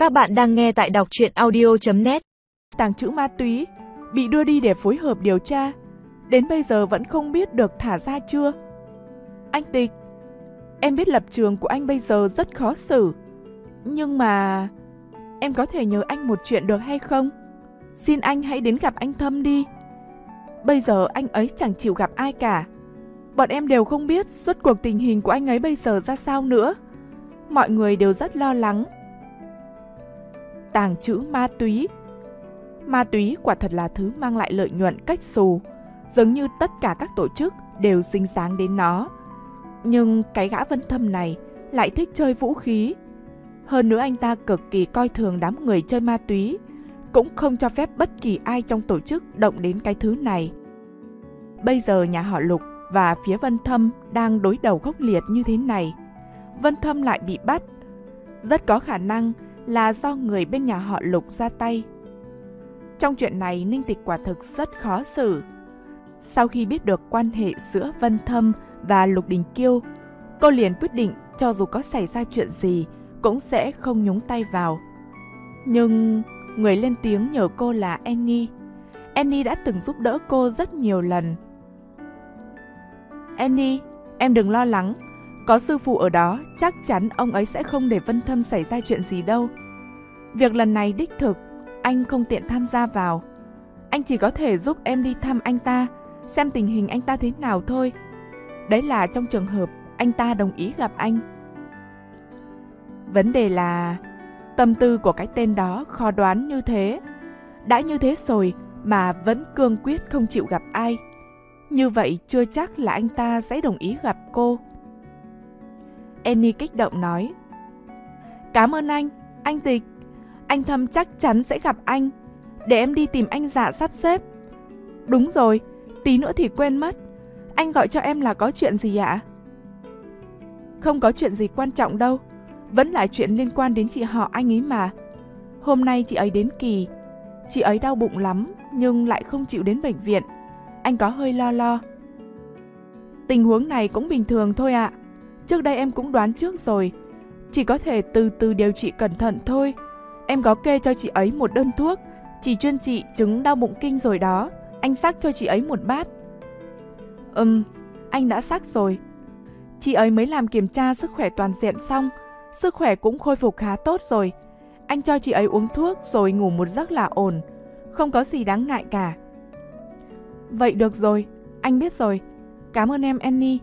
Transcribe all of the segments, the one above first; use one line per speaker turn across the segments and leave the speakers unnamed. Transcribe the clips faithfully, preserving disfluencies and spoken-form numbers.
Các bạn đang nghe tại đọc truyện audio chấm net.
Tàng trữ ma túy, bị đưa đi để phối hợp điều tra, đến bây giờ vẫn không biết được thả ra chưa. Anh Tịch, em biết lập trường của anh bây giờ rất khó xử, nhưng mà em có thể nhờ anh một chuyện được hay không? Xin anh hãy đến gặp anh Thâm đi. Bây giờ anh ấy chẳng chịu gặp ai cả. Bọn em đều không biết suốt cuộc tình hình của anh ấy bây giờ ra sao nữa. Mọi người đều rất lo lắng. Tàng trữ ma túy. Ma túy quả thật là thứ mang lại lợi nhuận cách xù, giống như tất cả các tổ chức đều dính dáng đến nó. Nhưng cái gã Vân Thâm này lại thích chơi vũ khí. Hơn nữa anh ta cực kỳ coi thường đám người chơi ma túy, cũng không cho phép bất kỳ ai trong tổ chức động đến cái thứ này. Bây giờ nhà họ Lục và phía Vân Thâm đang đối đầu khốc liệt như thế này, Vân Thâm lại bị bắt, rất có khả năng là do người bên nhà họ Lục ra tay. Trong chuyện này Ninh Tịch quả thực rất khó xử. Sau khi biết được quan hệ giữa Vân Thâm và Lục Đình Kiêu, cô liền quyết định cho dù có xảy ra chuyện gì cũng sẽ không nhúng tay vào. Nhưng người lên tiếng nhờ cô là Annie. Annie đã từng giúp đỡ cô rất nhiều lần. Annie, em đừng lo lắng. Có sư phụ ở đó, chắc chắn ông ấy sẽ không để Vân Thâm xảy ra chuyện gì đâu. Việc lần này đích thực, anh không tiện tham gia vào. Anh chỉ có thể giúp em đi thăm anh ta, xem tình hình anh ta thế nào thôi. Đấy là trong trường hợp anh ta đồng ý gặp anh. Vấn đề là tâm tư của cái tên đó khó đoán như thế. Đã như thế rồi mà vẫn cương quyết không chịu gặp ai. Như vậy chưa chắc là anh ta sẽ đồng ý gặp cô. Annie kích động nói: Cảm ơn anh, anh Tịch. Anh Thâm chắc chắn sẽ gặp anh. Để em đi tìm anh Dạ sắp xếp. Đúng rồi, tí nữa thì quên mất. Anh gọi cho em là có chuyện gì ạ? Không có chuyện gì quan trọng đâu. Vẫn là chuyện liên quan đến chị họ anh ấy mà. Hôm nay chị ấy đến kỳ. Chị ấy đau bụng lắm nhưng lại không chịu đến bệnh viện. Anh có hơi lo lo. Tình huống này cũng bình thường thôi ạ. Trước đây em cũng đoán trước rồi. Chỉ có thể từ từ điều trị cẩn thận thôi. Em có kê cho chị ấy một đơn thuốc, chỉ chuyên trị chứng đau bụng kinh rồi đó. Anh xắc cho chị ấy một bát. Ừm, anh đã xắc rồi. Chị ấy mới làm kiểm tra sức khỏe toàn diện xong, sức khỏe cũng khôi phục khá tốt rồi. Anh cho chị ấy uống thuốc rồi ngủ một giấc là ổn. Không có gì đáng ngại cả. Vậy được rồi, anh biết rồi. Cảm ơn em Annie.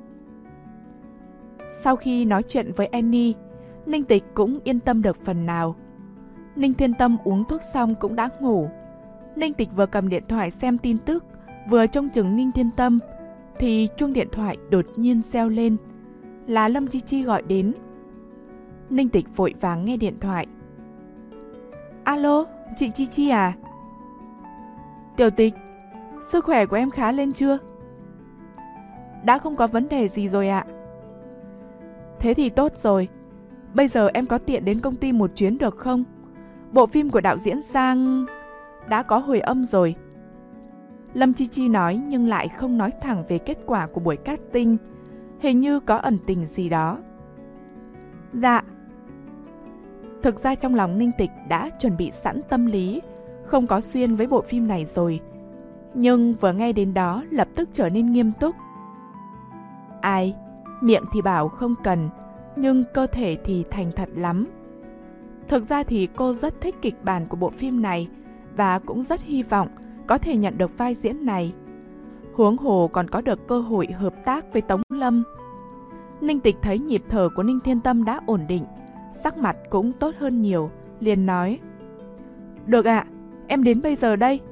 Sau khi nói chuyện với Annie, Ninh Tịch cũng yên tâm được phần nào. Ninh Thiên Tâm uống thuốc xong cũng đã ngủ. Ninh Tịch vừa cầm điện thoại xem tin tức, vừa trông chừng Ninh Thiên Tâm, thì chuông điện thoại đột nhiên reo lên. Là Lâm Chi Chi gọi đến. Ninh Tịch vội vàng nghe điện thoại. Alo, chị Chi Chi à? Tiểu Tịch, sức khỏe của em khá lên chưa? Đã không có vấn đề gì rồi ạ. Thế thì tốt rồi. Bây giờ em có tiện đến công ty một chuyến được không? Bộ phim của đạo diễn Giang đã có hồi âm rồi. Lâm Chi Chi nói nhưng lại không nói thẳng về kết quả của buổi casting. Hình như có ẩn tình gì đó. Dạ. Thực ra trong lòng Ninh Tịch đã chuẩn bị sẵn tâm lý, không có duyên với bộ phim này rồi. Nhưng vừa nghe đến đó lập tức trở nên nghiêm túc. Ai, miệng thì bảo không cần, nhưng cơ thể thì thành thật lắm. Thực ra thì cô rất thích kịch bản của bộ phim này và cũng rất hy vọng có thể nhận được vai diễn này. Huống hồ còn có được cơ hội hợp tác với Tống Lâm. Ninh Tịch thấy nhịp thở của Ninh Thiên Tâm đã ổn định, sắc mặt cũng tốt hơn nhiều, liền nói: Được ạ, em đến bây giờ đây.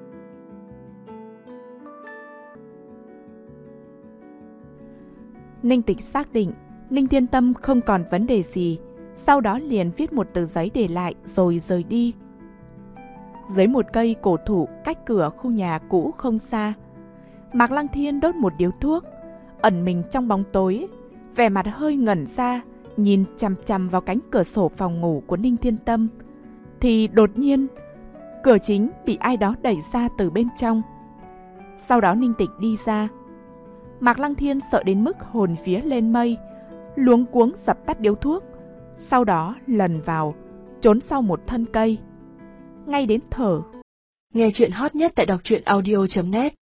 Ninh Tịch xác định Ninh Thiên Tâm không còn vấn đề gì, sau đó liền viết một tờ giấy để lại rồi rời đi. Dưới một cây cổ thụ cách cửa khu nhà cũ không xa, Mạc Lăng Thiên đốt một điếu thuốc, ẩn mình trong bóng tối, vẻ mặt hơi ngẩn ra, nhìn chằm chằm vào cánh cửa sổ phòng ngủ của Ninh Thiên Tâm. Thì đột nhiên, cửa chính bị ai đó đẩy ra từ bên trong. Sau đó Ninh Tịch đi ra. Mạc Lăng Thiên sợ đến mức hồn vía lên mây, luống cuống dập tắt điếu thuốc, sau đó lần vào, trốn sau một thân cây. Ngay đến thở.
Nghe chuyện hot nhất tại đọc truyện audio chấm net.